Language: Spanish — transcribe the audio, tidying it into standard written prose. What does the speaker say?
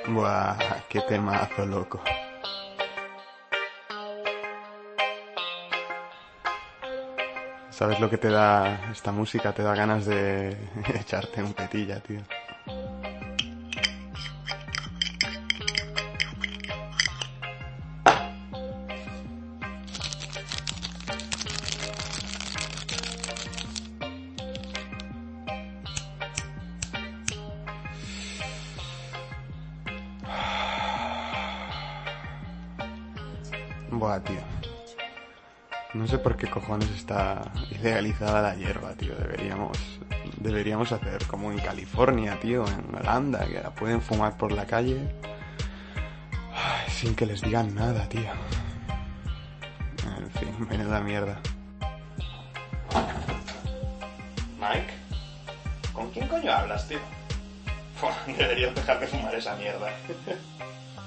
Buah, qué temazo, loco. ¿Sabes lo que te da esta música? Te da ganas de echarte un petilla, tío. Buah, tío. No sé por qué cojones está ilegalizada la hierba, tío. Deberíamos hacer como en California, tío, en Holanda, que la pueden fumar por la calle. Ay, sin que les digan nada, tío. En fin, menuda mierda. Mike, ¿con quién coño hablas, tío? Deberías dejar de fumar esa mierda.